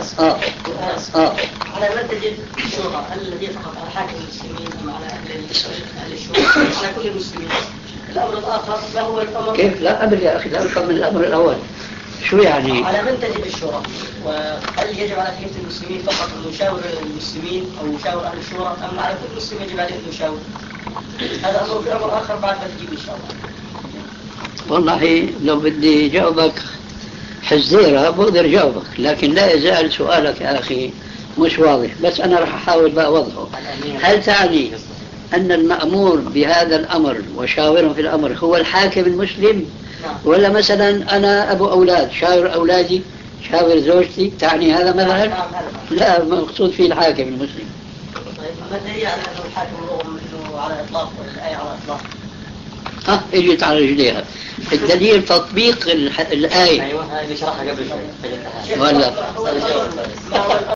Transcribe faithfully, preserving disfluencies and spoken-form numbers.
اه اه على من تجد الشورى؟ هل الذي فقط على حاكم المسلمين ام على اهل اهل الشورى على كل المسلمين؟ الامر الاخر ما هو الامر؟ كيف؟ لا أبدا يا اخي، لا افهم من الامر الاول. شو يعني؟ على من تجد الشورى؟ وهل يجب على كافة المسلمين فقط ان يشاور المسلمين او يشاور اهل الشورى ام على كل مسلم يجب عليه ان يشاور؟ هذا امر في امر اخر بعد ما تجيب ان شاء الله. والله لو بدي جاوبك حزيرة بقدر جاوبك، لكن لا يزال سؤالك يا أخي مش واضح، بس أنا راح أحاول بقى أوضحه. هل تعني أن المأمور بهذا الأمر وشاورهم في الأمر هو الحاكم المسلم؟ ولا مثلا أنا أبو أولاد شاور أولادي شاور زوجتي، تعني هذا مثلا؟ لا، مقصود فيه الحاكم المسلم. طيب ما الدليل على أنه الحاكم رغم أنه على إطلاق والآية على إطلاق؟ ها اجت على رجليها. الدليل تطبيق الآية. أيوة هذه شرحها قبل شوي. ولا